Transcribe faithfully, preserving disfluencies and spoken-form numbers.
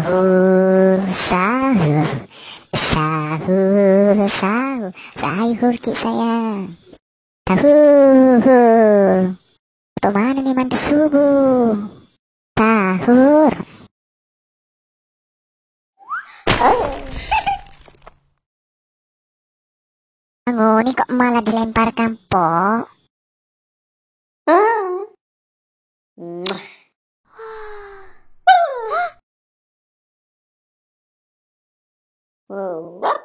Sahur, sahur, sahur, sahur, sahur ki sayang. Sahur, atau mana nih mandi subuh? Sahur. Ngoni kok malah dilemparkan po? Wow.